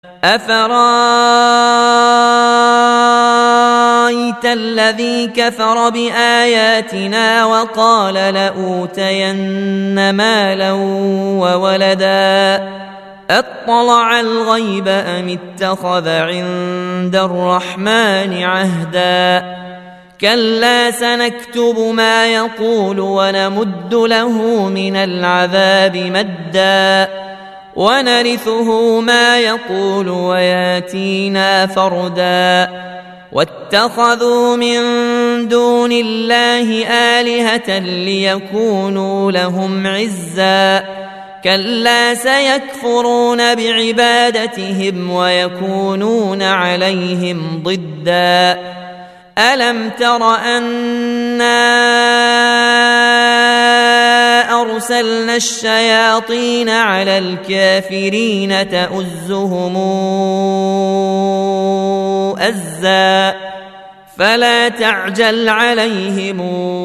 أفرأيت الذي كفر بآياتنا وقال لأوتين مالا وولدا أطلع الغيب أم اتخذ عند الرحمن عهدا كلا سنكتب ما يقول ونمد له من العذاب مدا ونرثه ما يقول وياتينا فردا واتخذوا من دون الله آلهة ليكونوا لهم عزا كلا سيكفرون بعبادتهم ويكونون عليهم ضدا ألم تر أنا أرسلنا الشياطين على الكافرين تؤزهم أزا فلا تعجل عليهم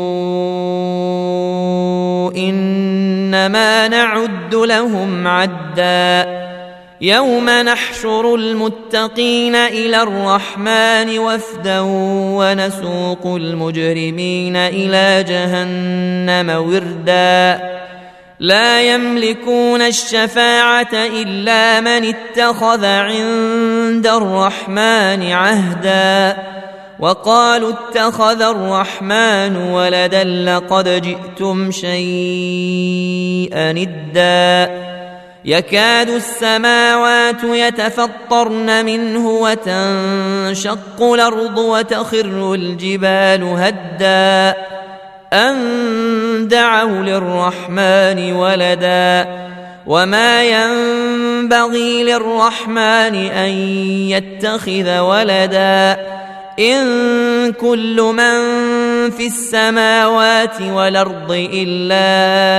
إنما نعد لهم عدا يوم نحشر المتقين إلى الرحمن وفدا ونسوق المجرمين إلى جهنم وردا لا يملكون الشفاعة إلا من اتخذ عند الرحمن عهدا وقالوا اتخذ الرحمن ولدا لقد جئتم شيئا إدا يكاد السماوات يتفطرن منه وتنشق الأرض وتخر الجبال هدا أن دعوا للرحمن ولدا وما ينبغي للرحمن أن يتخذ ولدا إن كل من في السماوات والأرض إلا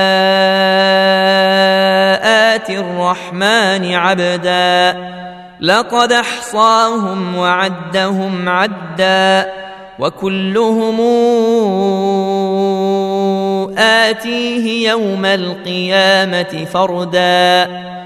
آتي الرحمن عبدا لقد أحصاهم وعدهم عدا وكلهم آتيه يوم القيامة فردا